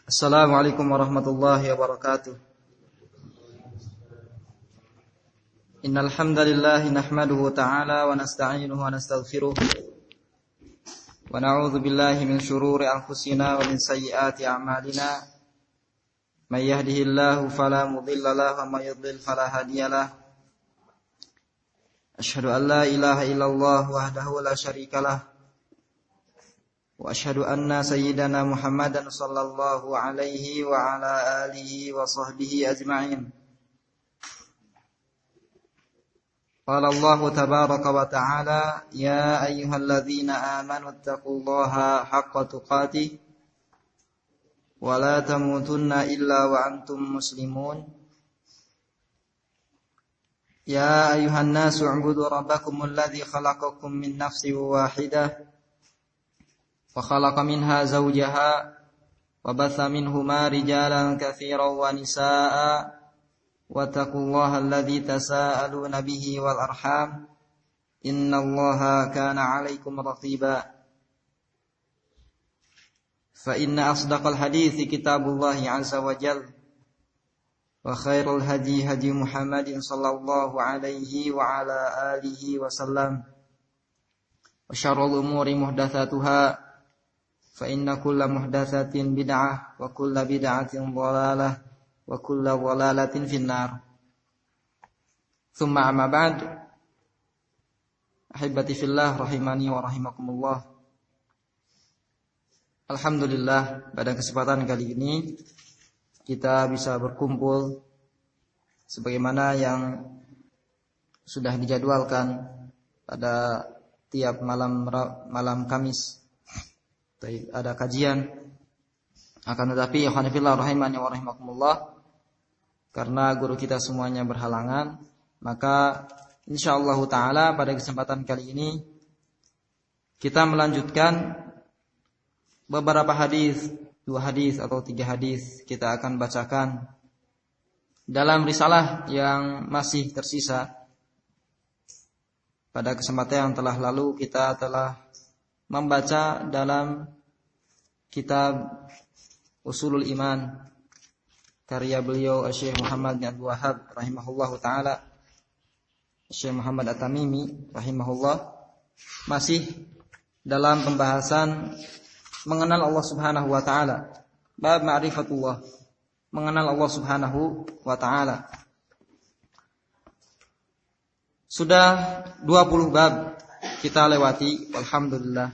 Assalamualaikum warahmatullahi wabarakatuh. Innal hamdalillah nahmaduhu ta'ala wa nasta'inuhu wa nastaghfiruh wa na'udzu billahi min shururi anfusina wa min sayyiati a'malina. May yahdihillahu fala mudilla lahu wa may yudlil fala hadiyalah. Asyhadu an la ilaha illallah wahdahu la syarikalah. Wa asyhadu anna sayyidana Muhammadan sallallahu alaihi wa ala alihi wa sahbihi ajma'in. Qala Allah tabaraka wa ta'ala, ya ayyuhalladzina amanu taqullaha haqqa tuqatih wa la tamutunna illa wa antum muslimun. Ya ayyuhan nasu u'budu rabbakumul ladzi khalaqakum min nafsin wahidah وخلق منها زوجها وبث منهما رجالا كثيرا ونساء واتقوا الله الذي تساءلون به والأرحام إن الله كان عليكم رقيبا فإن أصدق الحديث كتاب الله عز وجل وخير الهدي هدي محمد صلى الله عليه وعلى آله وسلم وشر الأمور محدثاتها فإن كل محدثة بدعة وكل بدعة ضلالة وكل ضلالة في النار ثم أما بعد أحبتي في الله rahimani wa rahimakumullah. Alhamdulillah, pada kesempatan kali ini kita bisa berkumpul sebagaimana yang sudah dijadwalkan pada tiap malam Kamis. Ada kajian, akan tetapi ikhwanifillah rahimani wa rahimakumullah, karena guru kita semuanya berhalangan, maka insyaallah ta'ala pada kesempatan kali ini kita melanjutkan beberapa hadis, 2 hadis atau 3 hadis kita akan bacakan dalam risalah yang masih tersisa. Pada kesempatan yang telah lalu kita telah membaca dalam kitab Ushulul Iman karya beliau Syekh Muhammad bin Abdul Wahhab rahimahullahu taala, Syekh Muhammad At-Tamimi rahimahullah, masih dalam pembahasan mengenal Allah Subhanahu wa taala, bab ma'rifatullah, mengenal Allah Subhanahu wa taala. Sudah 20 bab kita lewati, alhamdulillah.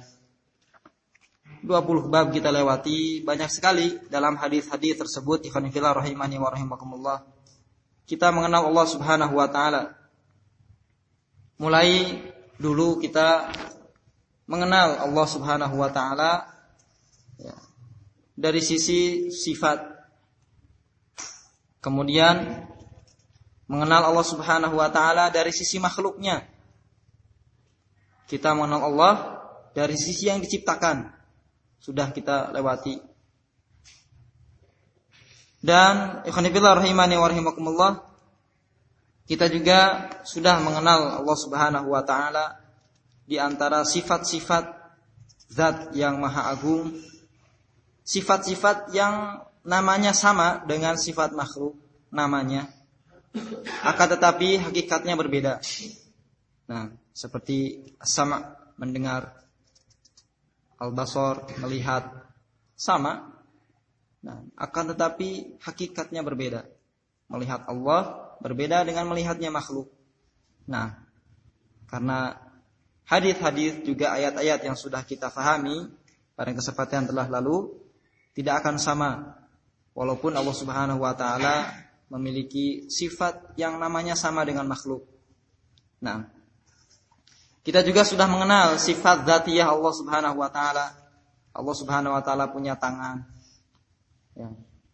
20 bab kita lewati, banyak sekali dalam hadis-hadis tersebut ikhwanifillah rahimani wa rahimakumullah. Kita mengenal Allah Subhanahu wa taala. Mulai dulu kita mengenal Allah Subhanahu wa taala ya, dari sisi sifat. Kemudian mengenal Allah Subhanahu wa taala dari sisi makhluknya. Kita mengenal Allah dari sisi yang diciptakan, sudah kita lewati. Dan ikhwanifillah rahimani wa rahimakumullah, kita juga sudah mengenal Allah Subhanahu wa taala di antara sifat-sifat zat yang maha agung, sifat-sifat yang namanya sama dengan sifat makhluk namanya, akan tetapi hakikatnya berbeda. Nah, seperti as-sama' mendengar, al-basar melihat, sama. Nah, akan tetapi hakikatnya berbeda. Melihat Allah berbeda dengan melihatnya makhluk. Nah, karena hadis-hadis juga ayat-ayat yang sudah kita fahami pada kesempatan yang telah lalu tidak akan sama, walaupun Allah Subhanahu wa taala memiliki sifat yang namanya sama dengan makhluk. Nah, kita juga sudah mengenal sifat dzatiyah Allah Subhanahu wa taala. Allah Subhanahu wa taala punya tangan. Ya.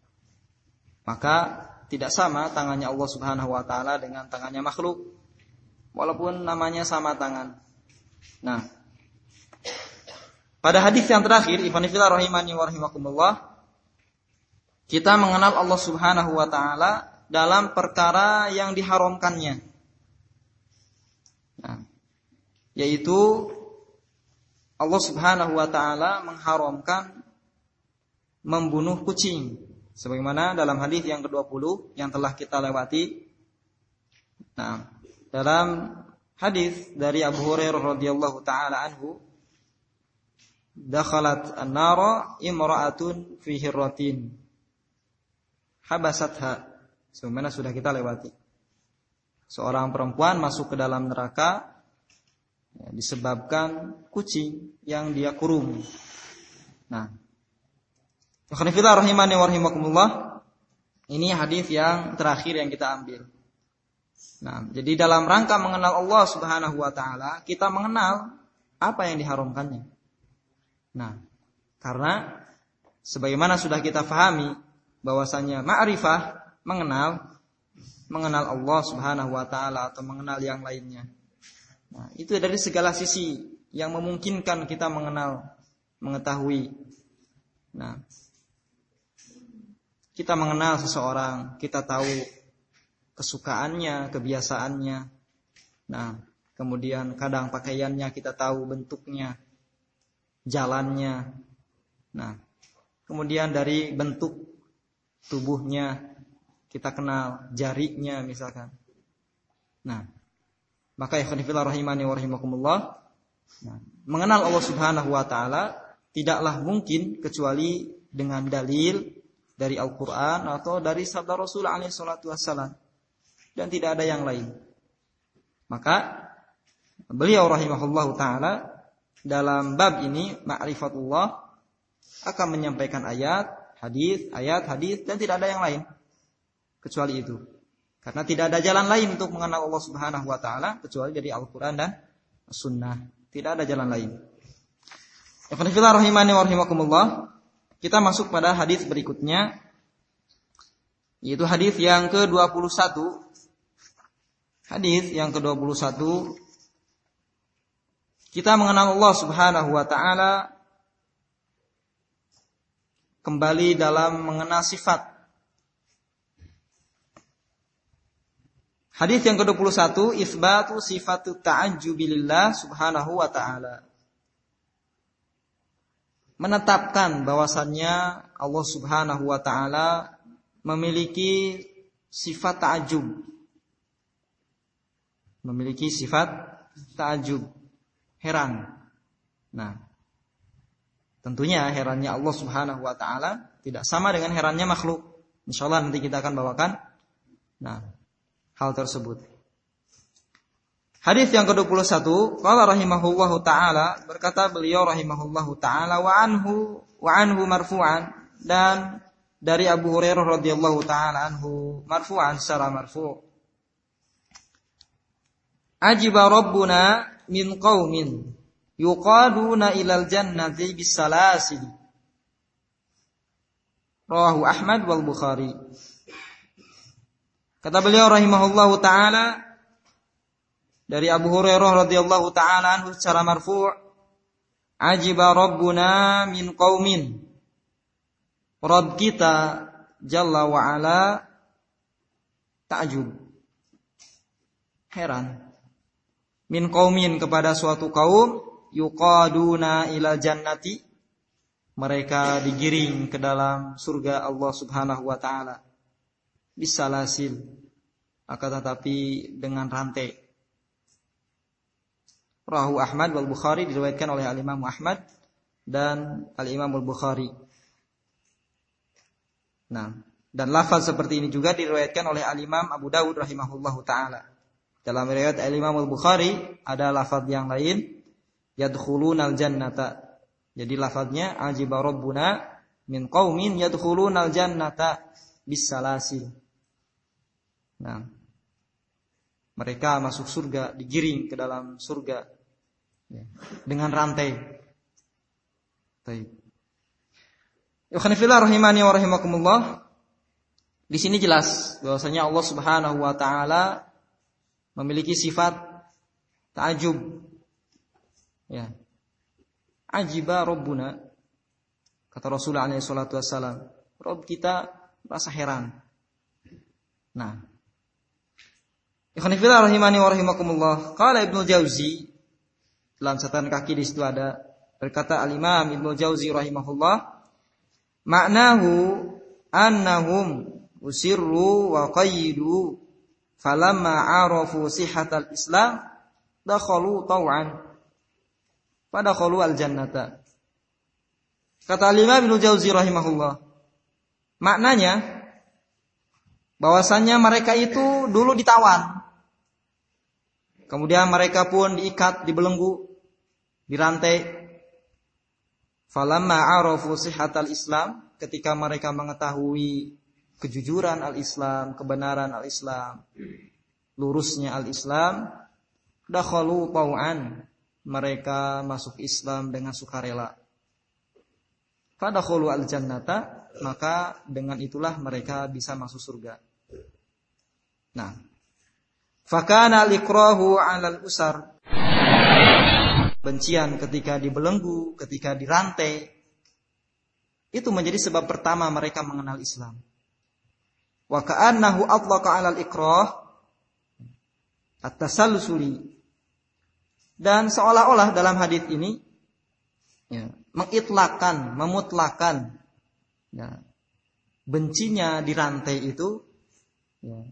Maka tidak sama tangannya Allah Subhanahu wa taala dengan tangannya makhluk, walaupun namanya sama tangan. Nah, pada hadis yang terakhir, ikhwanifillah rahimani wa rahimakumullah, kita mengenal Allah Subhanahu wa taala dalam perkara yang diharamkannya. Nah, yaitu Allah Subhanahu wa taala mengharamkan membunuh kucing. Sebagaimana dalam hadis yang ke-20 yang telah kita lewati. Nah, dalam hadis dari Abu Hurairah radhiyallahu taala anhu, dakhalat an-nara imra'atun fi hirratin habasatha. Sebagaimana sudah kita lewati. Seorang perempuan masuk ke dalam neraka disebabkan kucing yang dia kurung. Nah, ikhwanifillah rahimani wa rahimakumullah, ini hadis yang terakhir yang kita ambil. Nah, jadi dalam rangka mengenal Allah Subhanahu wa taala, kita mengenal apa yang diharamkannya. Nah, karena sebagaimana sudah kita fahami bahwasanya ma'rifah mengenal Allah Subhanahu wa taala atau mengenal yang lainnya. Nah, itu dari segala sisi yang memungkinkan kita mengenal, mengetahui. Nah, kita mengenal seseorang, kita tahu kesukaannya, kebiasaannya. Nah, kemudian kadang pakaiannya kita tahu bentuknya, jalannya. Nah, kemudian dari bentuk tubuhnya kita kenal jarinya misalkan. Nah, maka ikhwanifillah rahimani wa rahimakumullah, mengenal Allah Subhanahu wa taala tidaklah mungkin kecuali dengan dalil dari Al-Qur'an atau dari sabda Rasul alaihi salatu wassalam, dan tidak ada yang lain. Maka beliau rahimahullahu taala dalam bab ini ma'rifatullah akan menyampaikan ayat hadis dan tidak ada yang lain kecuali itu. Karena tidak ada jalan lain untuk mengenal Allah Subhanahu wa taala kecuali dari Al-Qur'an dan Sunnah. Tidak ada jalan lain. Ikhwanifillah rahimani wa rahimakumullah, kita masuk pada hadis berikutnya, yaitu hadis yang ke-21. Hadis yang ke-21, kita mengenal Allah Subhanahu wa taala kembali dalam mengenal sifat. Hadis yang ke-21, isbatu sifatu ta'ajjubilillah subhanahu wa ta'ala. Menetapkan bahwasannya Allah Subhanahu wa ta'ala memiliki sifat ta'ajjub. Memiliki sifat ta'ajjub, heran. Nah, tentunya herannya Allah Subhanahu wa ta'ala tidak sama dengan herannya makhluk. Insyaallah nanti kita akan bawakan hal tersebut. Hadis yang ke-21, qala rahimahullahu taala, berkata beliau rahimahullahu taala wa anhu marfu'an, dan dari Abu Hurairah radhiyallahu taala anhu marfu'an secara marfu'. Ajiba rabbuna min qaumin yuqaduna ilal jannati bisalasil. Rawahu Ahmad wal Bukhari. Kata beliau rahimahullahu taala dari Abu Hurairah radhiyallahu taala anhu secara marfu', ajiba rabbuna min qaumin, Rabb kita jalla wa ala ta'jub, heran, min qaumin kepada suatu kaum, yuqaduna ila jannati, mereka digiring ke dalam surga Allah Subhanahu wa taala, bisalasil, akan tetapi dengan rantai. Rawahu Ahmad wal Bukhari, diriwayatkan oleh Al-Imam Ahmad dan Al-Imam Al-Bukhari. Nah, dan lafaz seperti ini juga diriwayatkan oleh Al-Imam Abu Dawud rahimahullahu taala. Dalam riwayat Al-Imam Al-Bukhari ada lafaz yang lain, yadkhulunal jannata. Jadi lafaznya ajiba rabbuna min qaumin yadkhulunal jannata bisalasil. Nah, mereka masuk surga, digiring ke dalam surga dengan rantai. Baik. Ikhwanifillah rahimani wa rahimakumullah. Di sini jelas bahwasanya Allah Subhanahu wa taala memiliki sifat ta'ajub. Ya. Ajiba rabbuna, kata Rasulullah alaihi salatu wassalam, Rabb kita merasa heran. Nah, ikhwanifillah rahimani wa rahimakumullah, qala Ibnu Jauzi, dalam catatan kaki di situ ada, berkata Al-Imam Ibnu Jauzi rahimahullah, Maknahu annahum usirru wa qayyidu falamma arafu sihhatal Islam dakhalu taw'an fadakhalu al-jannata. Kata Imam Ibnu Jauzi rahimahullah, maknanya bahwasannya mereka itu dulu ditawan. Kemudian mereka pun diikat, dibelenggu, dirantai. Falamma arafu sihhatal Islam, ketika mereka mengetahui kejujuran al-Islam, kebenaran al-Islam, lurusnya al-Islam, dakhalu tau'an, mereka masuk Islam dengan sukarela. Fadakhalu al-jannata, maka dengan itulah mereka bisa masuk surga. Nah, fakana al-ikrahu 'alal usar, bencian ketika dibelenggu, ketika dirantai, itu menjadi sebab pertama mereka mengenal Islam. Wa ka'annahu atlaqa 'alal ikrah at-tasalsuli, dan seolah-olah dalam hadis ini ya, mengitlakan, memutlakan ya, bencinya dirantai itu ya,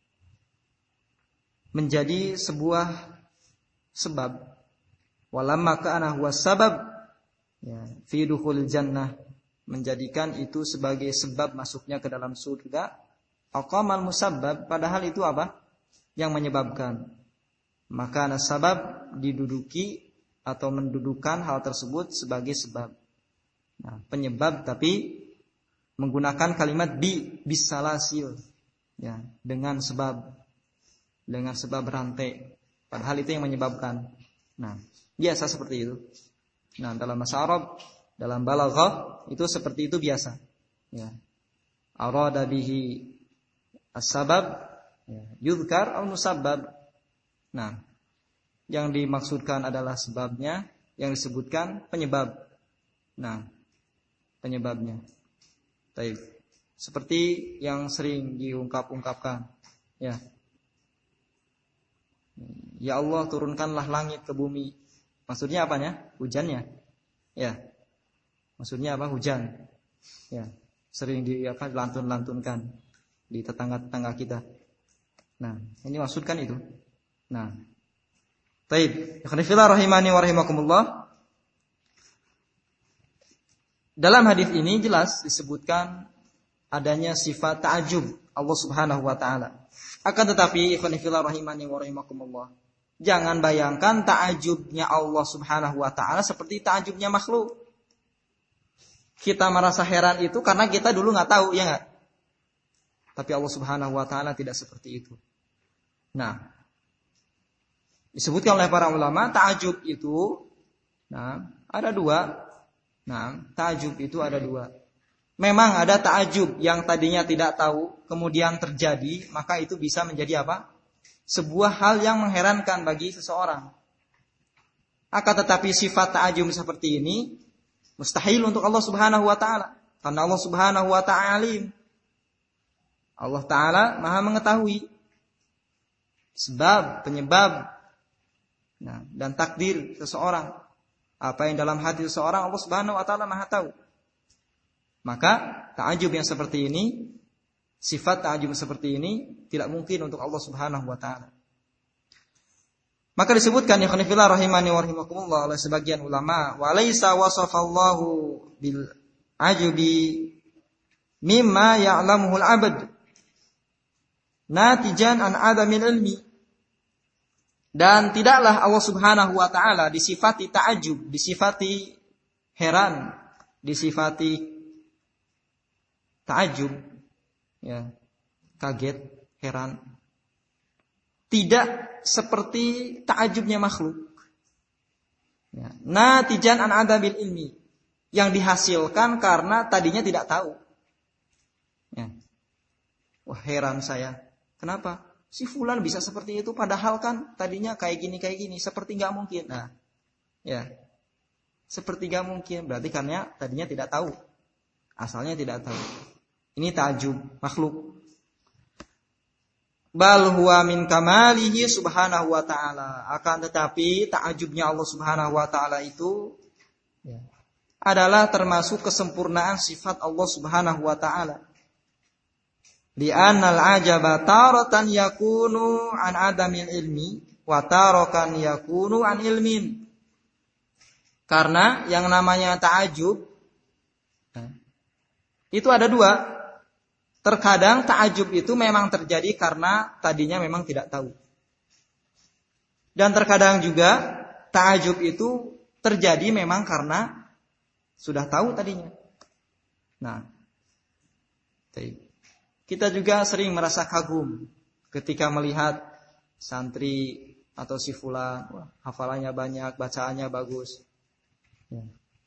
menjadi sebuah sebab. Walamma kana huwa sabab ya, fi dukhulil jannah, menjadikan itu sebagai sebab masuknya ke dalam surga. Aqamal musabbab, padahal itu apa? Yang menyebabkan. Maka nasabab diduduki atau mendudukan hal tersebut sebagai sebab. Nah, penyebab tapi menggunakan kalimat bisalasil ya, dengan sebab rantai. Padahal itu yang menyebabkan. Nah, biasa seperti itu. Nah, dalam bahasa Arab, dalam balaghah itu seperti itu biasa. Ya. Arada bihi as-sabab ya, yudhkar al musabbab. Nah, yang dimaksudkan adalah sebabnya, yang disebutkan penyebab. Nah, penyebabnya. Baik. Seperti yang sering diungkapkan. Ya. Ya Allah, turunkanlah langit ke bumi. Maksudnya apanya? Hujannya. Ya. Maksudnya apa? Hujan. Ya. Sering dilantun-lantunkan di tetangga-tetangga kita. Nah, ini maksudkan itu. Nah. Baik, ikhwanifillah rahimani wa rahimakumullah. Dalam hadis ini jelas disebutkan adanya sifat ta'ajub Allah Subhanahu wa taala. Akan tetapi ikhwanifillah rahimani wa rahimakumullah, jangan bayangkan ta'ajubnya Allah Subhanahu wa taala seperti ta'ajubnya makhluk. Kita merasa heran itu karena kita dulu enggak tahu, ya enggak? Tapi Allah Subhanahu wa taala tidak seperti itu. Nah, disebutkan oleh para ulama ta'ajub itu ada dua. Nah, ta'ajub itu ada dua. Memang ada ta'ajub yang tadinya tidak tahu, kemudian terjadi, maka itu bisa menjadi apa? Sebuah hal yang mengherankan bagi seseorang. Akan tetapi sifat ta'ajub seperti ini mustahil untuk Allah Subhanahu wa taala, karena Allah Subhanahu wa taala alim. Allah taala Maha mengetahui sebab, penyebab, dan takdir seseorang. Apa yang dalam hati seseorang Allah Subhanahu wa taala Maha tahu. Maka ta'ajub yang seperti ini, sifat ta'ajub seperti ini tidak mungkin untuk Allah Subhanahu wa taala. Maka disebutkan ya khonifillah rahimani wa rahimakumullah oleh sebagian ulama, wa laisa wasafallahu bil ajubi mimma ya'lamuhul abad natijan an adamil ilmi. Dan tidaklah Allah Subhanahu wa taala disifati ta'ajub, disifati heran, disifati ta'ajub, ya, kaget, heran, tidak seperti ta'ajubnya makhluk. Ya. Natijan an adabil ilmi, yang dihasilkan karena tadinya tidak tahu. Ya. Wah, heran saya, kenapa? Si fulan bisa seperti itu, padahal kan tadinya kayak gini, seperti nggak mungkin. Nah, ya, seperti nggak mungkin, berarti karena tadinya tidak tahu, asalnya tidak tahu. Ini ta'ajub makhluk. Bal huwa min kamalihi subhanahu wa ta'ala. Akan tetapi ta'ajubnya Allah Subhanahu wa ta'ala itu ya, adalah termasuk kesempurnaan sifat Allah Subhanahu wa taala. Li'annal ajaba taratan yakunu an adamil ilmi wa taratan yakunu an ilmin. Karena yang namanya ta'ajub itu ada dua. Terkadang ta'ajub itu memang terjadi karena tadinya memang tidak tahu. Dan terkadang juga ta'ajub itu terjadi memang karena sudah tahu tadinya. Nah, kita juga sering merasa kagum ketika melihat santri atau si fulan, hafalannya banyak, bacaannya bagus. Ya.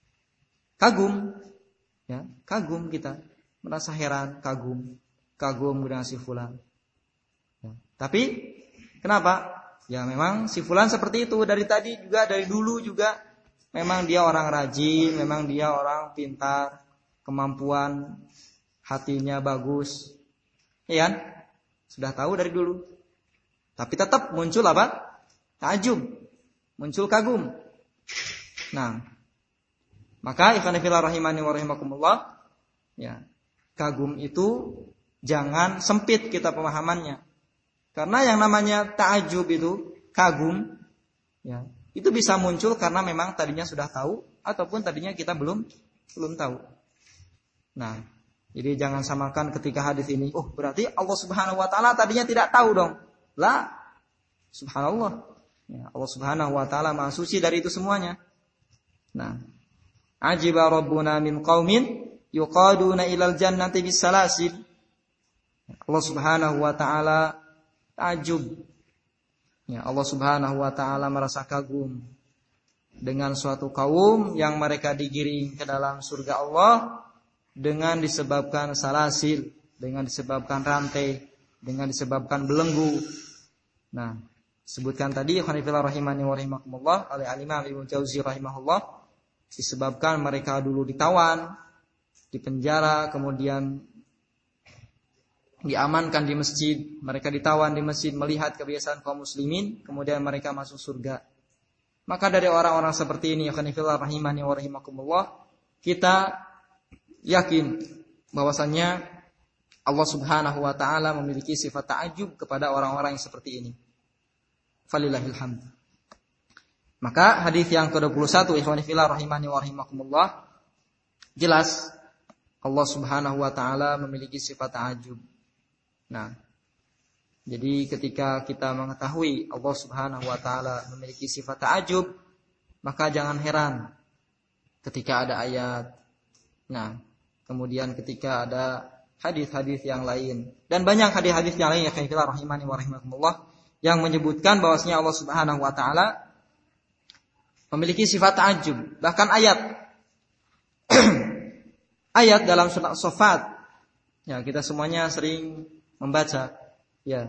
Kagum, ya, kagum kita, merasa heran, kagum dengan si fulan. Ya. Tapi kenapa? Ya memang si fulan seperti itu dari tadi juga, dari dulu juga. Memang dia orang rajin, memang dia orang pintar, kemampuan hatinya bagus. Iya kan? Sudah tahu dari dulu. Tapi tetap muncul apa? Ta'ajub. Muncul kagum. Nah, maka ikhwan fillah rahimani wa rahimakumullah, ya, kagum itu jangan sempit kita pemahamannya. Karena yang namanya ta'ajub itu, kagum, ya, itu bisa muncul karena memang tadinya sudah tahu ataupun tadinya kita belum tahu. Nah, jadi jangan samakan ketika hadis ini, oh berarti Allah Subhanahu wa taala tadinya tidak tahu dong. Lah, subhanallah. Ya, Allah Subhanahu wa taala Maha suci dari itu semuanya. Nah, ajiba rabbuna min qaumin yuqaduna ilal jannati bisalasil. Allah Subhanahu wa taala ta'ajub. Ya, Allah Subhanahu wa taala merasa kagum dengan suatu kaum yang mereka digiring ke dalam surga Allah dengan disebabkan salasil, dengan disebabkan rantai, dengan disebabkan belenggu. Nah, sebutkan tadi ikhwan fillah rahimani wa rahimakumullah oleh Al-Imam Ibnu Jauzi rahimahullah, disebabkan mereka dulu ditawan, dipenjara, kemudian diamankan di masjid, mereka ditawan di masjid melihat kebiasaan kaum muslimin, kemudian mereka masuk surga. Maka dari orang-orang seperti ini, ikhwan fillah rahimani wa rahimakumullah, kita yakin bahwasannya Allah Subhanahu wa taala memiliki sifat ta'ajub kepada orang-orang yang seperti ini. Falillahil hamd. Maka hadis yang ke-21 ikhwan fillah rahimani wa rahimakumullah, jelas Allah Subhanahu wa taala memiliki sifat ta'ajub. Nah, jadi ketika kita mengetahui Allah Subhanahu wa taala memiliki sifat ta'ajub, maka jangan heran ketika ada ayat. Nah, kemudian ketika ada hadis-hadis yang lain dan banyak hadis-hadis yang lain ya khairillah rahimani wa rahimakumullah yang menyebutkan bahwasanya Allah Subhanahu wa taala memiliki sifat ta'ajub. Bahkan ayat ayat dalam surat Shafat, ya kita semuanya sering membaca, ya.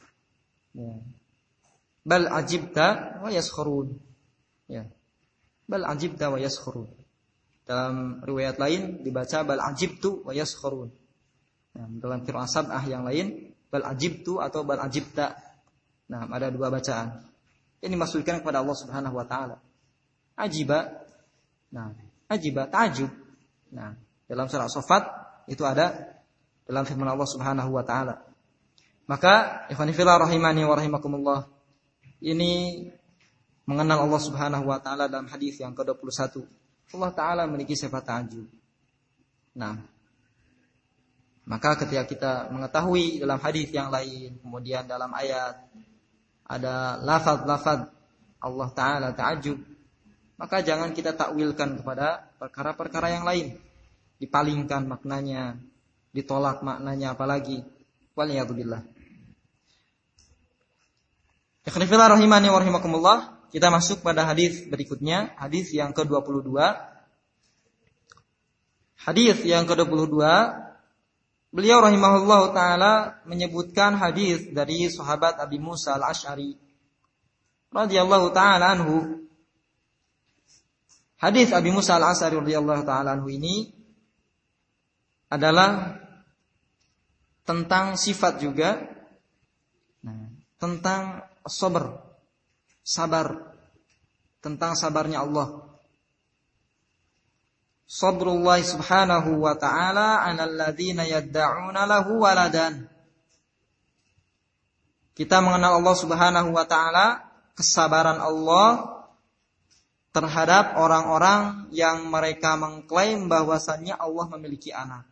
Bal ajibta wa yaskhurun. Ya. Bal ajibta wa yaskhurun. Dalam riwayat lain dibaca bal ajibtu wa yaskhurun. Nah, dalam qiraat sab'ah yang lain bal ajibtu atau bal ajibta. Nah, ada dua bacaan. Ini dimaksudkan kepada Allah Subhanahu wa taala. Ajiba. Nah, ajiba ta'ajub. Nah, dalam surah Shafat itu ada dalam firman Allah Subhanahu wa taala. Maka ikhwan fillah rahimani wa rahimakumullah, ini mengenal Allah Subhanahu wa taala dalam hadis yang ke-21. Allah taala memiliki sifat ta'ajub. Nah, maka ketika kita mengetahui dalam hadis yang lain, kemudian dalam ayat ada lafaz-lafaz Allah taala ta'ajub, maka jangan kita takwilkan kepada perkara-perkara yang lain. Dipalingkan maknanya, ditolak maknanya apalagi. Waliyadzubillah. Ikhwan fillah rahimani wa rahimakumullah, kita masuk pada hadis berikutnya, hadis yang ke-22. Hadis yang ke-22, beliau rahimahullah taala menyebutkan hadis dari sahabat Abi Musa Al-Asy'ari radhiyallahu taala anhu. Hadis Abi Musa Al-Asy'ari radhiyallahu taala anhu ini adalah tentang sifat juga, tentang sabar, tentang sabarnya Allah. Sabrullah subhanahu wa ta'ala 'alal ladzina yadda'una lahu waladan. Kita mengenal Allah subhanahu wa ta'ala, kesabaran Allah terhadap orang-orang yang mereka mengklaim bahwasannya Allah memiliki anak.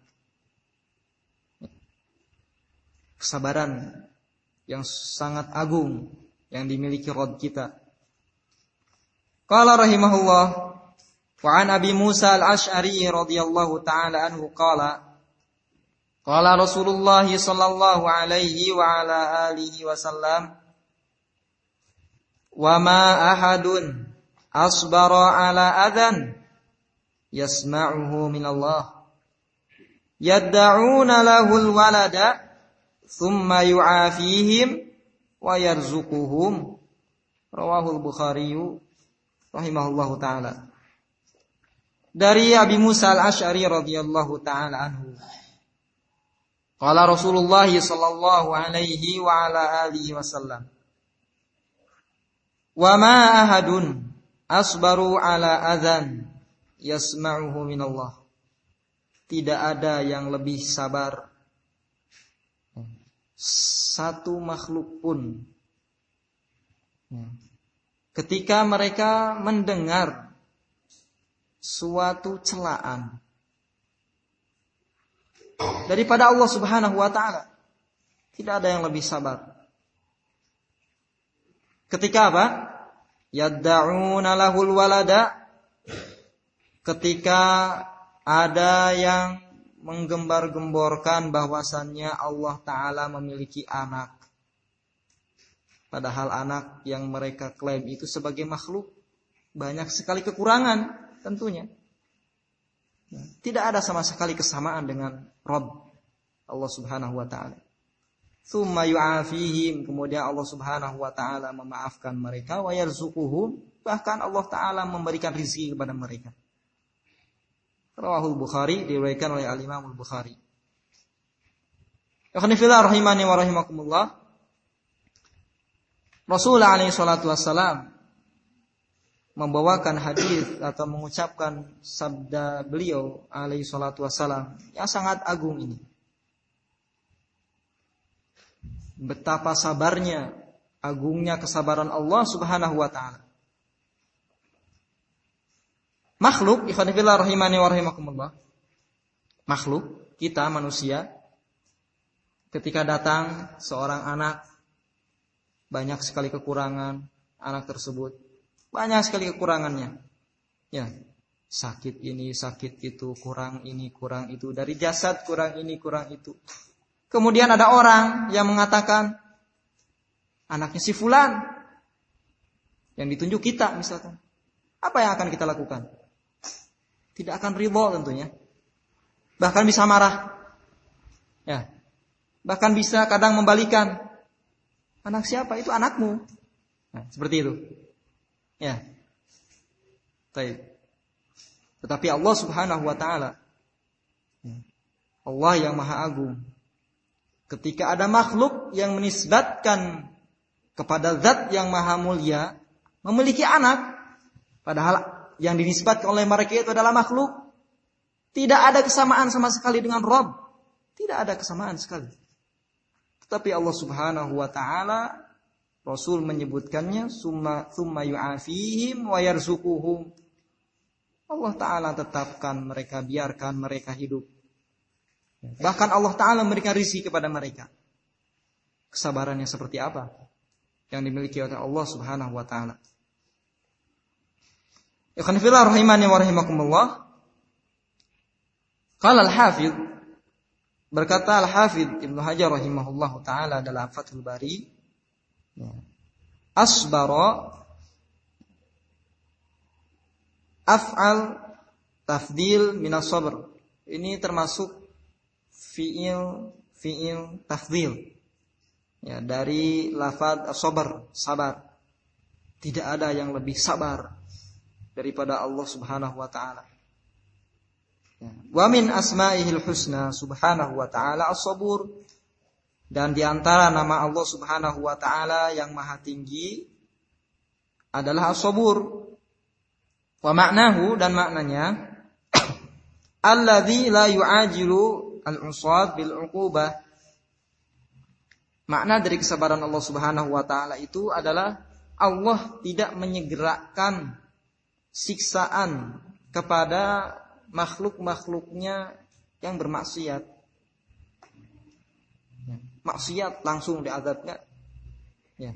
Kesabaran yang sangat agung yang dimiliki Rabb kita. Qala rahimahullah wa an Abi Musa al-Asy'ari radhiyallahu ta'ala anhu qala qala Rasulullah sallallahu alaihi wa ala alihi wasallam wa ma ahadun asbara ala adhan yasma'uhu min Allah yadda'una lahul walada thumma yu'afihim wa yarzuquhum. Rawahul Bukhari rahimahullahu ta'ala. Dari Abi Musa al-Asy'ari radhiyallahu ta'ala anhu. Qala Rasulullah sallallahu alaihi wa ala alihi wasallam. Wa ma ahadun asbaru ala adhan yasma'uhu min Allah. Tidak ada yang lebih sabar satu makhluk pun ketika mereka mendengar suatu celaan daripada Allah subhanahu wa ta'ala. Tidak ada yang lebih sabar. Ketika apa? Yadda'una lahul walada. Ketika ada yang menggembar-gemborkan bahwasannya Allah Ta'ala memiliki anak. Padahal anak yang mereka klaim itu sebagai makhluk banyak sekali kekurangan tentunya. Tidak ada sama sekali kesamaan dengan Rabb Allah Subhanahu wa ta'ala. Tsumma yu'afihim, kemudian Allah Subhanahu wa ta'ala memaafkan mereka, wa yarzuquhum, bahkan Allah Ta'ala memberikan rezeki kepada mereka. Rawahul Bukhari, diriwayatkan oleh Al-Imam Al-Bukhari. Akhwani fillah rahimani wa rahimakumullah. Rasulullah alaihi salatu wassalam membawakan hadis atau mengucapkan sabda beliau alaihi salatu wassalam yang sangat agung ini. Betapa sabarnya, agungnya kesabaran Allah Subhanahu wa ta'ala. Makhluk, ikhwan fillah rahimani wa rahimakumullah. Makhluk, kita manusia, ketika datang seorang anak, banyak sekali kekurangan anak tersebut. Banyak sekali kekurangannya. Ya, sakit ini, sakit itu, kurang ini, kurang itu. Dari jasad kurang ini, kurang itu. Kemudian ada orang yang mengatakan anaknya si fulan yang ditunjuk kita misalkan. Apa yang akan kita lakukan? Tidak akan ridho tentunya. Bahkan bisa marah. Ya. Bahkan bisa kadang membalikan. Anak siapa? Itu anakmu. Nah, seperti itu. Ya. Tetapi Allah Subhanahu wa ta'ala, Allah yang Maha Agung, ketika ada makhluk yang menisbatkan kepada zat yang maha mulia memiliki anak, padahal yang dinisbatkan oleh mereka itu adalah makhluk, tidak ada kesamaan sama sekali dengan Rabb. Tidak ada kesamaan sekali. Tetapi Allah Subhanahu wa ta'ala, Rasul menyebutkannya summa yu'afihim wa yarzuquhum. Allah Ta'ala tetapkan mereka, biarkan mereka hidup. Bahkan Allah Ta'ala memberikan rezeki kepada mereka. Kesabarannya seperti apa yang dimiliki oleh Allah Subhanahu wa ta'ala. Ikhwan fillah rahimani wa rahimakumullah. Qala al-Hafidz, berkata Al-Hafidz Ibnu Hajar rahimahullahu taala dalam Fathul Bari, asbara af'al tafdil min as-sabr. Ini termasuk fi'il tafdil. Ya, dari lafaz as-sabr, sabar. Tidak ada yang lebih sabar daripada Allah Subhanahu wa ta'ala. Wa min asma'ihil husna subhanahu wa ta'ala as-sabur. Dan di antara nama Allah Subhanahu wa ta'ala yang maha tinggi adalah as-sabur. Wa maknahu, dan maknanya alladzi la yu'ajilu al-'usat bil 'uqubah. Makna dari kesabaran Allah Subhanahu wa taala itu adalah Allah tidak menyegerakan siksaan kepada makhluk-makhluknya yang bermaksiat. Maksiat langsung diazab enggak? Ya.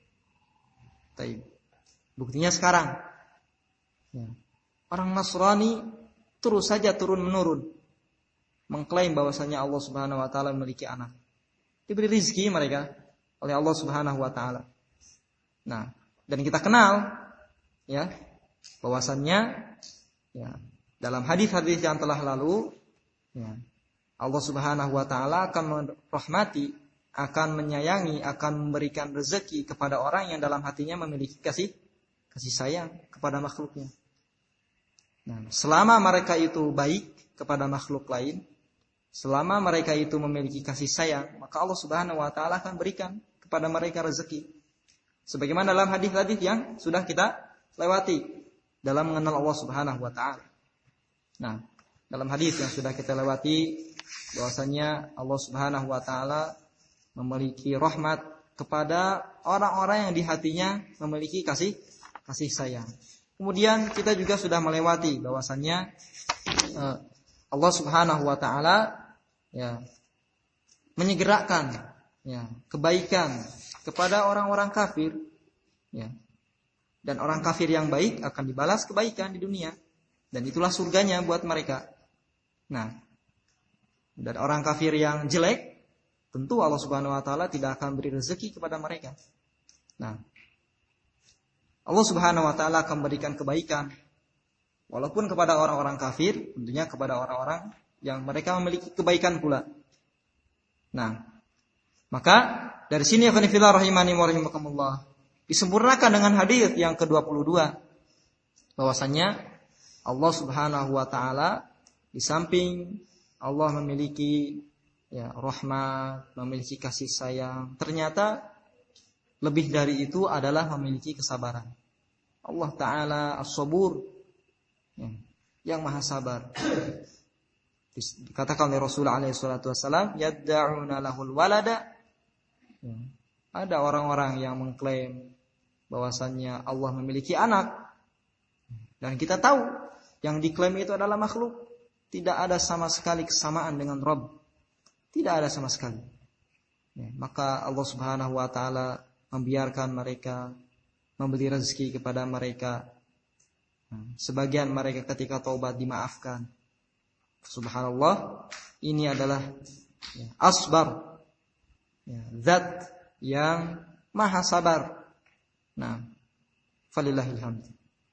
Baik. Buktinya sekarang. Ya. Orang Nasrani terus saja turun menurun mengklaim bahwasanya Allah Subhanahu wa taala memiliki anak. Diberi rezeki mereka oleh Allah Subhanahu wa taala. Nah, dan kita kenal ya bahwasannya ya dalam hadis-hadis yang telah lalu ya, Allah Subhanahu wa taala akan merahmati, akan menyayangi, akan memberikan rezeki kepada orang yang dalam hatinya memiliki kasih sayang kepada makhluknya. Nah, selama mereka itu baik kepada makhluk lain, selama mereka itu memiliki kasih sayang, maka Allah Subhanahu wa taala akan berikan kepada mereka rezeki. Sebagaimana dalam hadis-hadis yang sudah kita lewati dalam mengenal Allah Subhanahu wa taala. Nah, dalam hadis yang sudah kita lewati bahwasanya Allah Subhanahu wa taala memiliki rahmat kepada orang-orang yang di hatinya memiliki kasih sayang. Kemudian kita juga sudah melewati bahwasannya Allah Subhanahu wa taala ya menyegerakan ya kebaikan kepada orang-orang kafir ya. Dan orang kafir yang baik akan dibalas kebaikan di dunia dan itulah surganya buat mereka. Nah, dan orang kafir yang jelek tentu Allah Subhanahu wa taala tidak akan beri rezeki kepada mereka. Nah, Allah Subhanahu wa taala akan berikan kebaikan walaupun kepada orang-orang kafir, tentunya kepada orang-orang yang mereka memiliki kebaikan pula. Nah, maka dari sini ya khonifillah rahimani wa rahimakumullah, disempurnakan dengan hadis yang ke-22 bahwasanya Allah Subhanahu wa taala di samping Allah memiliki ya rahmat, memiliki kasih sayang, ternyata lebih dari itu adalah memiliki kesabaran. Allah Ta'ala as-sabur ya, yang maha sabar. Dikatakan oleh Rasulullah SAW, yadda'una lahul walada ya, ada orang-orang yang mengklaim bahwasannya Allah memiliki anak. Dan kita tahu yang diklaim itu adalah makhluk. Tidak ada sama sekali kesamaan dengan Rabb. Tidak ada sama sekali ya, maka Allah Subhanahu wa ta'ala membiarkan mereka, memberi rezeki kepada mereka. Sebagian mereka ketika taubat dimaafkan. Subhanallah, ini adalah ya, asbar ya, zat yang maha sabar. Nah, falillahil hamd.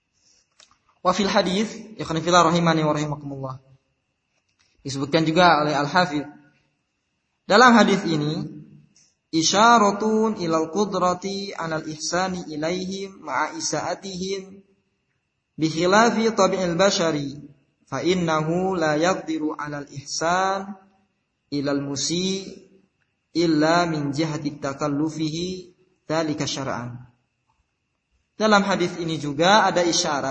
Wa fil hadis, ikhwan fillah rahimani wa rahimakumullah, disebutkan juga oleh Al-Hafidz dalam hadis ini, isyaratun ilal qudrati 'alal ihsani ilaihim ma'a isaatihim bi khilafi tabi'il bashari fa innahu la yaqdiru 'alal ihsan ilal musi illa min jihati takallufihi dzalika syar'an. Dalam hadis ini juga ada isyarat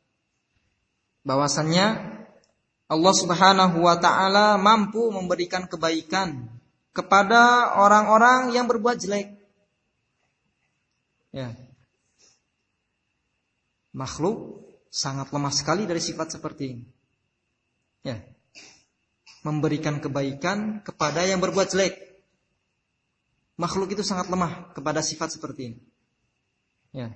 bahwasannya Allah Subhanahu wa taala mampu memberikan kebaikan kepada orang-orang yang berbuat jelek. Ya. Makhluk sangat lemah sekali dari sifat seperti ini. Ya. Memberikan kebaikan kepada yang berbuat jelek. Makhluk itu sangat lemah kepada sifat seperti ini. Ya.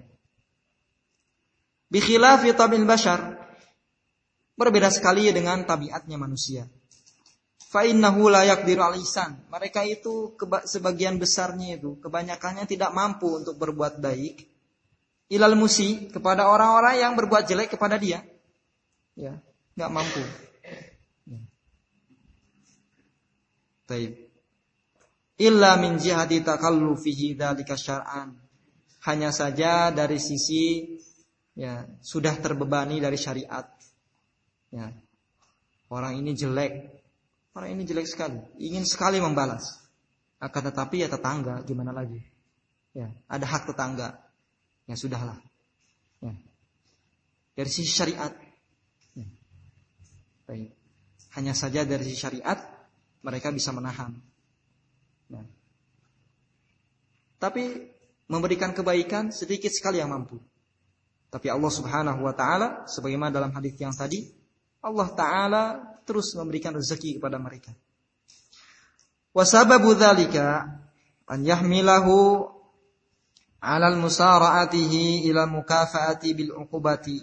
Bi khilafi tabi'il bashar, berbeda sekali dengan tabiatnya manusia. Fa innahu la yaqdiru 'alal ihsan. Mereka itu sebagian besarnya itu kebanyakannya tidak mampu untuk berbuat baik ilal musi kepada orang-orang yang berbuat jelek kepada dia. Ya, enggak mampu. Baik. Illa min jihati takallufihi dzalika syar'an. Hanya saja dari sisi ya sudah terbebani dari syariat. Ya. Orang ini jelek. Orang ini jelek sekali, ingin sekali membalas. Akan tetapi ya tetangga, gimana lagi? Ya, ada hak tetangga. Ya sudahlah. Ya. Dari sisi syariat. Ya. Baik. Hanya saja dari sisi syariat mereka bisa menahan. Nah. Tapi memberikan kebaikan sedikit sekali yang mampu. Tapi Allah Subhanahu wa taala sebagaimana dalam hadis yang tadi, Allah taala terus memberikan rezeki kepada mereka. Wa sababu dzalika an yahmilahu 'ala al-musara'atihi ila mukafaati bil 'uqubati.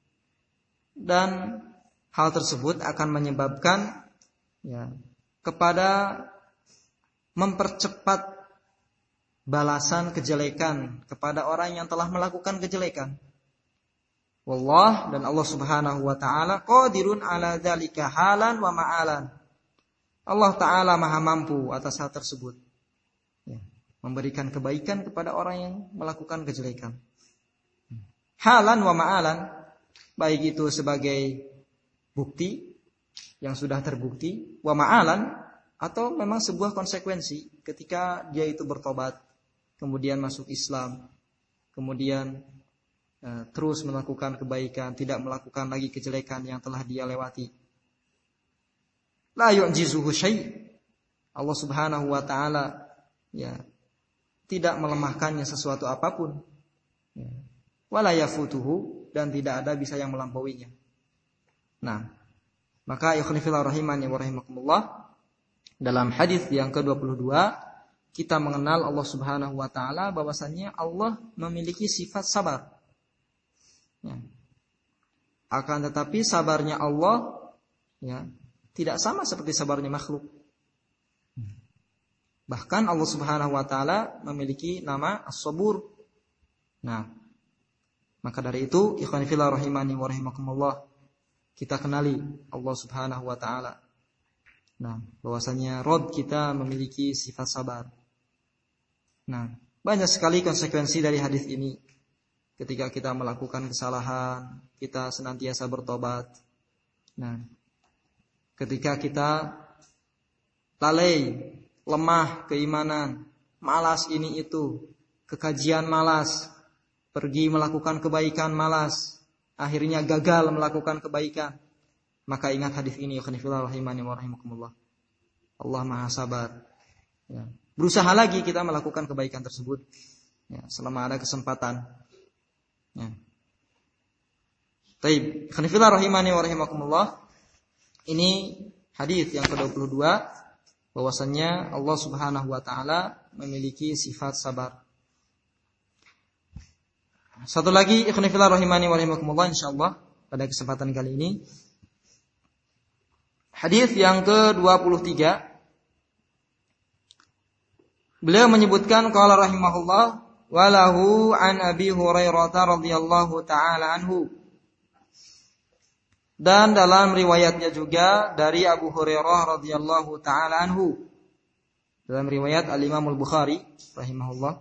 Dan hal tersebut akan menyebabkan kepada mempercepat balasan kejelekan kepada orang yang telah melakukan kejelekan. Wallah, dan Allah Subhanahu wa taala qadirun ala dzalika halan wa ma'alan. Allah taala Maha mampu atas hal tersebut. Memberikan kebaikan kepada orang yang melakukan kejelekan. Halan wa ma'alan, baik itu sebagai bukti yang sudah terbukti, wa ma'alan, atau memang sebuah konsekuensi ketika dia itu bertobat, kemudian masuk Islam, kemudian terus melakukan kebaikan, tidak melakukan lagi kejelekan yang telah dia lewati. La yu'jizuhu syai'. Allah Subhanahu wa taala tidak melemahkannya sesuatu apapun. Wala yafutuhu, dan tidak ada bisa yang melampauinya. Nah, maka ikhwan fillah rahimani wa rahimakumullah, dalam hadis yang ke-22 kita mengenal Allah Subhanahu wa taala bahwasannya Allah memiliki sifat sabar. Akan tetapi sabarnya Allah tidak sama seperti sabarnya makhluk. Bahkan Allah Subhanahu wa taala memiliki nama As-Sabur. Nah, maka dari itu ikhwan fillah rahimani wa rahimakumullah, kita kenali Allah Subhanahu wa taala. Nah, bahwasanya Rabb kita memiliki sifat sabar. Nah, banyak sekali konsekuensi dari hadis ini. Ketika kita melakukan kesalahan, kita senantiasa bertobat. Nah, ketika kita lalai, lemah keimanan, malas ini itu, kekajian malas, pergi melakukan kebaikan malas, akhirnya gagal melakukan kebaikan, maka ingat hadis ini, khonifillah rahimani wa rahimakumullah. Allah Maha Sabar. Berusaha lagi kita melakukan kebaikan tersebut, selama ada kesempatan. Taib, khonifillah rahimani wa rahimakumullah. Ini hadis yang ke-22, bahwasannya Allah Subhanahu wa taala memiliki sifat sabar. Satu lagi, ikhwan fillah rahimani wa rahimakumullah, insyaallah pada kesempatan kali ini, hadis yang ke-23. Beliau menyebutkan qala rahimahullah walahu an Abi Hurairah radhiyallahu taala anhu. Dan dalam riwayatnya juga dari Abu Hurairah radhiyallahu taala anhu. Dalam riwayat Al-Imam Al-Bukhari rahimahullah.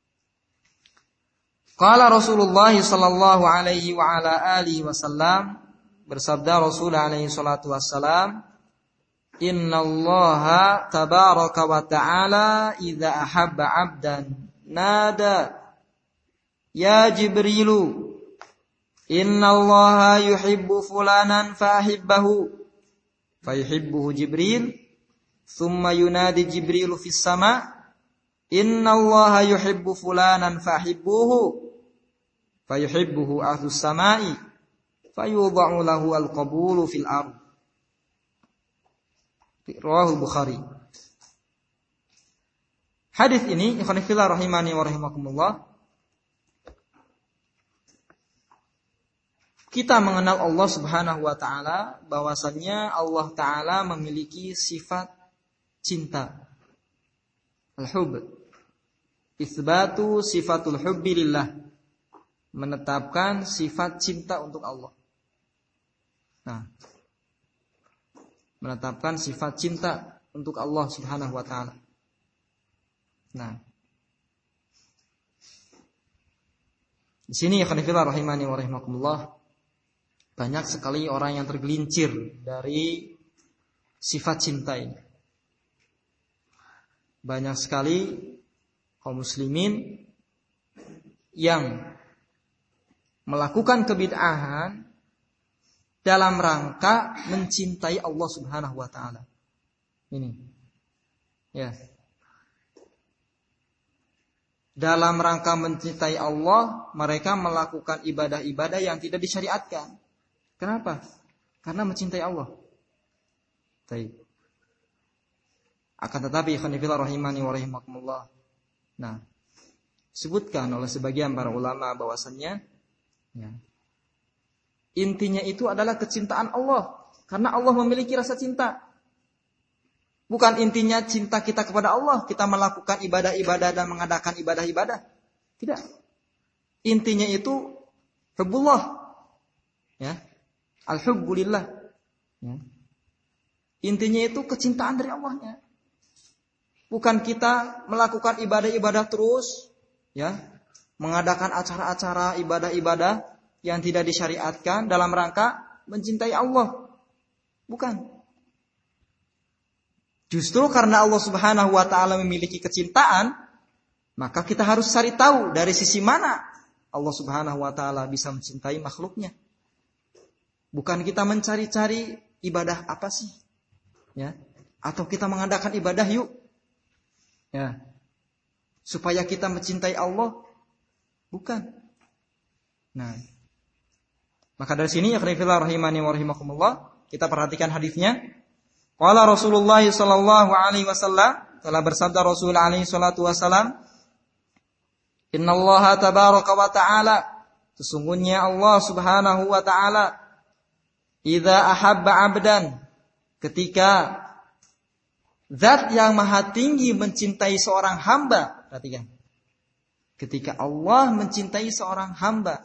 Qala Rasulullah sallallahu alaihi wa ala alihi wasallam, bersabda Rasul alaihi salatu wassalam, innallaha tabaraka wa ta'ala idza ahabba 'abdan nada ya Jibrilu innallaha yuhibbu fulanan fahibbahu fayuhibbuhu Jibril thumma yunadi Jibrilu fis sama innallaha yuhibbu fulanan fahibbuhu fayuhibbuhu ahlus samai fayudha'u lahu al-qabulu fil ardh. Rawahul Bukhari. Hadis ini, ikhwan fillah rahimani wa rahimakumullah, kita mengenal Allah Subhanahu wa taala, bahwasannya Allah taala memiliki sifat cinta. Al-hub. Itsbatu sifatul hubbi lillah. Menetapkan sifat cinta untuk Allah. Nah, menetapkan sifat cinta untuk Allah Subhanahu wa taala. Nah, di sini ya khonifillah rahimani wa rahimakumullah, banyak sekali orang yang tergelincir dari sifat cinta ini. Banyak sekali kaum muslimin yang melakukan kebid'ahan dalam rangka mencintai Allah Subhanahu wa taala. Ini. Ya. Dalam rangka mencintai Allah, mereka melakukan ibadah-ibadah yang tidak disyariatkan. Kenapa? Karena mencintai Allah. Baik. Akan tetapi ikhwanifillah rahimani wa rahimakumullah. Nah, disebutkan oleh sebagian para ulama bahwasannya ya, intinya itu adalah kecintaan Allah. Karena Allah memiliki rasa cinta. Bukan intinya cinta kita kepada Allah, kita melakukan ibadah-ibadah dan mengadakan ibadah-ibadah. Tidak. Intinya itu hubbullah. Ya. Al-hubbulillah. Ya. Intinya itu kecintaan dari Allahnya. Bukan kita melakukan ibadah-ibadah terus, ya, mengadakan acara-acara ibadah-ibadah yang tidak disyariatkan dalam rangka mencintai Allah. Bukan. Justru karena Allah Subhanahu wa taala memiliki kecintaan, maka kita harus cari tahu dari sisi mana Allah Subhanahu wa taala bisa mencintai makhluknya. Bukan kita mencari-cari ibadah apa sih? Ya, atau kita mengadakan ibadah yuk. Ya. Supaya kita mencintai Allah. Bukan. Nah, maka dari sini ya khairillah rahimani wa rahimakumullah, kita perhatikan hadisnya. Qala Rasulullah sallallahu alaihi wasallam, telah bersabda Rasul alaihi salatu wasallam, "Innallaha tabaraka wa ta'ala," sesungguhnya Allah Subhanahu wa ta'ala, "idza ahabba 'abdan," ketika Zat yang maha tinggi mencintai seorang hamba, perhatikan. Ketika Allah mencintai seorang hamba,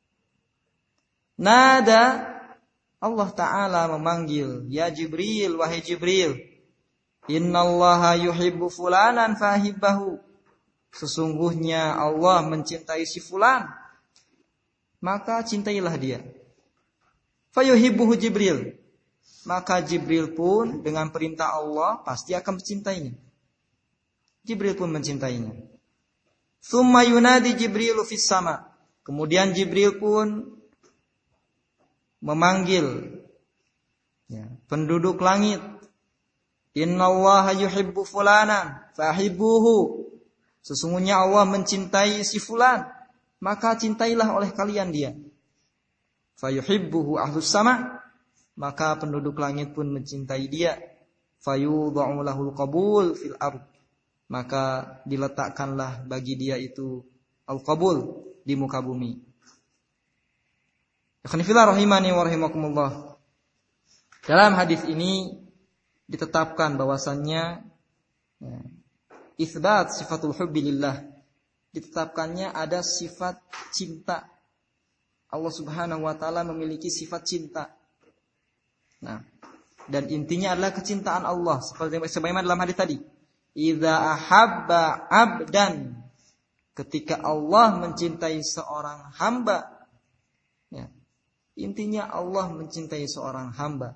nada, Allah Ta'ala memanggil, "Ya Jibril, wahai Jibril, innallaha yuhibbu fulanan fahibbahu." Sesungguhnya Allah mencintai si fulan, maka cintailah dia. Fayuhibbuhu Jibril. Maka Jibril pun dengan perintah Allah pasti akan mencintainya. Jibril pun mencintainya. Tsumma yunadi Jibrilu fis sama. Kemudian Jibril pun memanggil ya, penduduk langit. Innallaha yuhibbu fulanan fahibbuhu. Sesungguhnya Allah mencintai si fulan, maka cintailah oleh kalian dia. Fayuhibbuhu ahlus sama. Maka penduduk langit pun mencintai dia. Fayudha'u lahul qabul fil ardh. Maka diletakkanlah bagi dia itu al-qabul di muka bumi. Ikhwanifillah rahimani wa rahimakumullah. Dalam hadis ini ditetapkan bahwasannya ya, isbat sifatul hubbi lillah. Ditetapkannya ada sifat cinta. Allah Subhanahu wa taala memiliki sifat cinta. Nah, dan intinya adalah kecintaan Allah seperti sebagaimana dalam hadis tadi. Idza ahabba 'abdan, ketika Allah mencintai seorang hamba. Ya. Intinya Allah mencintai seorang hamba.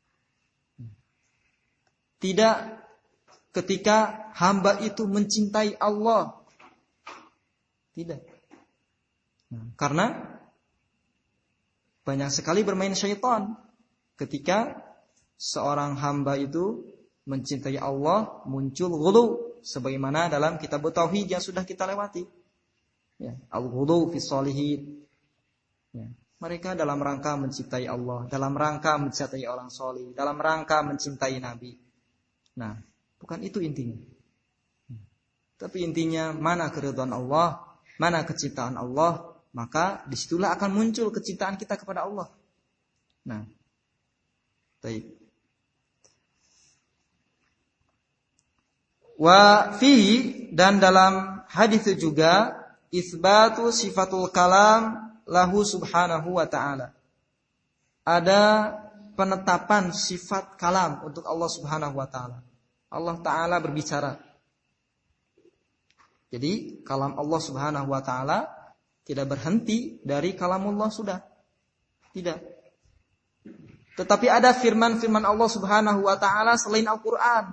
Tidak ketika hamba itu mencintai Allah. Tidak. Nah, karena banyak sekali bermain syaitan. Ketika seorang hamba itu mencintai Allah, muncul ghulu sebagaimana dalam kitab tauhid yang sudah kita lewati. Ya, al-ghulu fi sholihin. Ya, mereka dalam rangka mencintai Allah, dalam rangka mencintai orang solih, dalam rangka mencintai Nabi. Nah, bukan itu intinya. Tapi intinya mana keridhaan Allah, mana kecintaan Allah, maka disitulah akan muncul kecintaan kita kepada Allah. Nah, baik. Wa fihi, dan dalam hadis juga isbatu sifatul kalam lahu subhanahu wa ta'ala. Ada penetapan sifat kalam untuk Allah Subhanahu wa ta'ala. Allah Ta'ala berbicara. Jadi kalam Allah Subhanahu wa ta'ala tidak berhenti dari kalamullah sudah. Tidak. Tetapi ada firman-firman Allah Subhanahu wa ta'ala selain Al-Quran.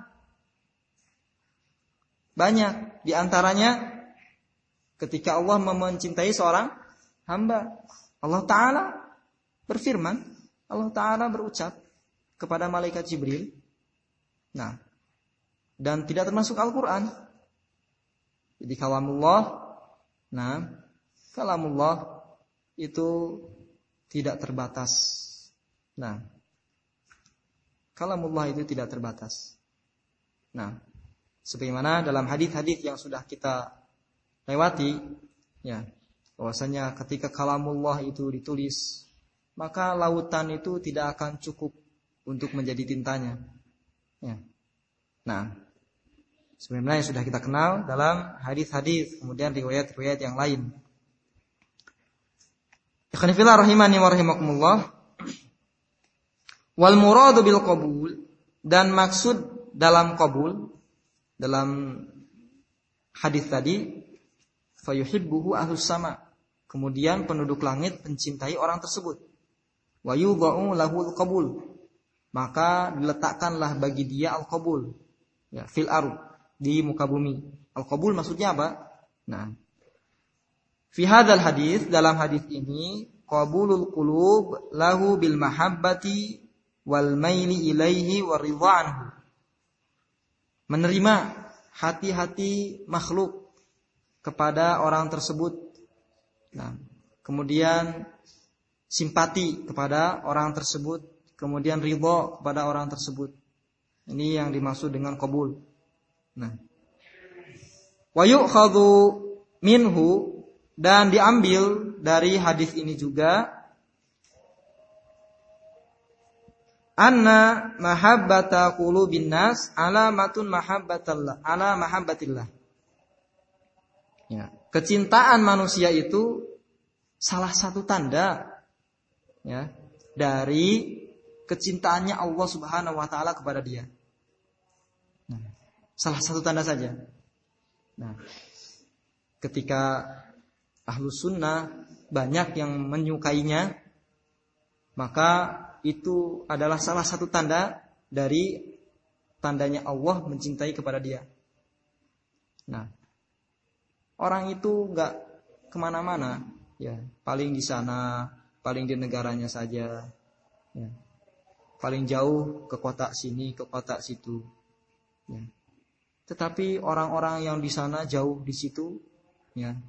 Banyak. Di antaranya ketika Allah mencintai seorang hamba, Allah Ta'ala berfirman Allah Ta'ala berucap kepada malaikat Jibril. Nah, dan tidak termasuk Al-Quran. Jadi kalamullah, nah, kalamullah itu tidak terbatas. Nah, kalamullah itu tidak terbatas. Nah, sebagaimana dalam hadis-hadis yang sudah kita lewati, ya, bahwasanya ketika kalamullah itu ditulis, maka lautan itu tidak akan cukup untuk menjadi tintanya. Ya. Nah, sebenarnya yang sudah kita kenal dalam hadis-hadis, kemudian riwayat-riwayat yang lain. Ikhwan fillah rahimani wa rahimakumullah. Wal muradu bil qabul, dan maksud dalam qabul dalam hadis tadi, fayuhibbuhu ahlus sama, kemudian penduduk langit mencintai orang tersebut. Wa yudha'u lahul qabul, maka diletakkanlah bagi dia al-qabul, ya, fil ardh, di muka bumi. Al-qabul maksudnya apa? Nah, fi hadzal hadis, dalam hadis ini, qabulul qulub lahu bil mahabbati wal maili ilaihi wa ridha anhu, menerima hati-hati makhluk kepada orang tersebut. Nah, kemudian simpati kepada orang tersebut, kemudian ridha kepada orang tersebut. Ini yang dimaksud dengan qabul. Nah, wa yu'khadhu minhu, dan diambil dari hadis ini juga, anna mahabbata qulubin nas alamatun mahabbatillah, ala mahabbatillah. Ya, kecintaan manusia itu salah satu tanda, ya, dari kecintaannya Allah Subhanahu wa taala kepada dia. Nah, salah satu tanda saja. Nah, ketika Ahlus Sunnah banyak yang menyukainya, maka itu adalah salah satu tanda dari tandanya Allah mencintai kepada dia. Nah, orang itu enggak kemana-mana, ya, paling di sana, paling di negaranya saja, ya, paling jauh ke kota sini, ke kota situ, ya. Tetapi orang-orang yang di sana jauh di situ, ya,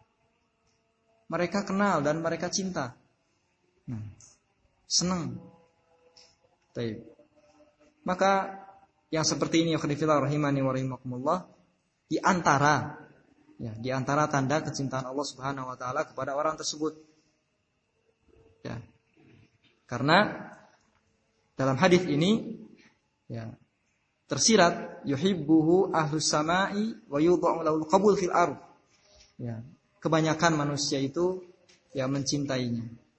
mereka kenal dan mereka cinta. Nah, senang. Baik. Maka yang seperti ini, akhwatifillah rahimani wa rahimakumullah, di antara tanda kecintaan Allah Subhanahu wa taala kepada orang tersebut. Ya. Karena dalam hadis ini, ya, tersirat yuhibbuhu ahlus samai wa yudha'u lahul qabul fil ardh. Ya, kebanyakan manusia itu, ya, mencintainya.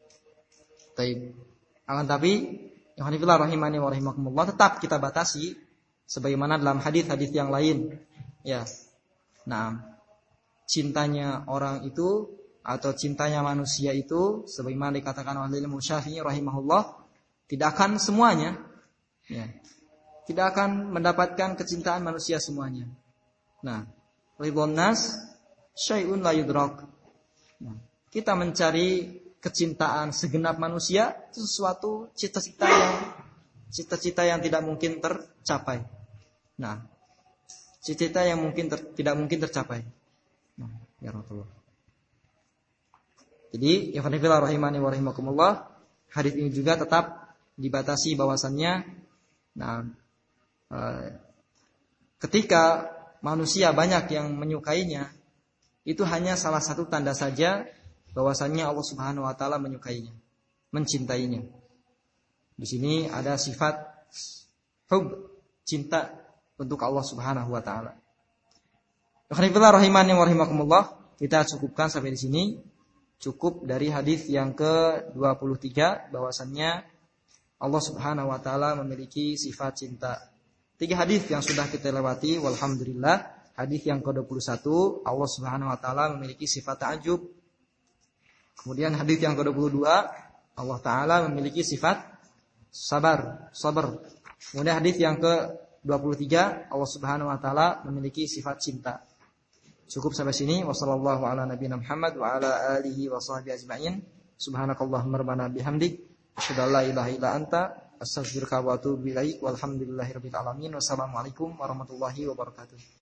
Baik. Akan tapi Alhamdulillah rahimani wa rahimakumullah, tetap kita batasi sebagaimana dalam hadis-hadis yang lain. Ya. Nah, cintanya orang itu atau cintanya manusia itu sebagaimana dikatakan oleh Imam Syafi'i rahimahullah, tidak akan semuanya, ya, tidak akan mendapatkan kecintaan manusia semuanya. Nah, ridwan nas syai'un la yudrak. Nah, kita mencari kecintaan segenap manusia itu sesuatu cita-cita yang tidak mungkin tercapai. Nah, cita-cita yang tidak mungkin tercapai. Nah, ya Rasulullah. Jadi, ya khonifillah rahimani wa rahimakumullah, hadis ini juga tetap dibatasi bahwasannya, nah, ketika manusia banyak yang menyukainya, itu hanya salah satu tanda saja bahwasannya Allah Subhanahu wa taala menyukainya, mencintainya. Di sini ada sifat hub, cinta untuk Allah Subhanahu wa taala. Alhamdulillah rahimani wa rahimakumullah, kita cukupkan sampai di sini. Cukup dari hadis yang ke-23 bahwasannya Allah Subhanahu wa taala memiliki sifat cinta. 3 hadis yang sudah kita lewati, walhamdulillah. Hadis yang ke-21, Allah Subhanahu wa taala memiliki sifat ta'ajub. Kemudian hadis yang ke-22, Allah taala memiliki sifat sabar. Kemudian hadis yang ke-23, Allah Subhanahu wa taala memiliki sifat cinta. Cukup sampai sini. Wassallallahu ala nabiyina Muhammad wa ala alihi wa sahbihi ajma'in. Subhanakallahumma rabbana bihamdik Asyhadu an la ilaha illa anta astaghfiruka wa atubu ilaik. Walhamdulillahirabbil alamin. Wassalamualaikum warahmatullahi wabarakatuh.